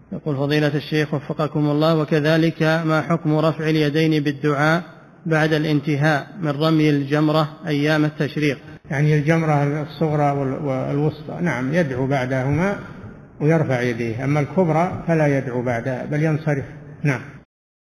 يقول فضيلة الشيخ وفقكم الله، وكذلك ما حكم رفع اليدين بالدعاء بعد الانتهاء من رمي الجمرة أيام التشريق؟ يعني الجمرة الصغرى والوسطى نعم يدعو بعدهما ويرفع يديه، أما الكبرى فلا يدعو بعدها بل ينصرف. نعم.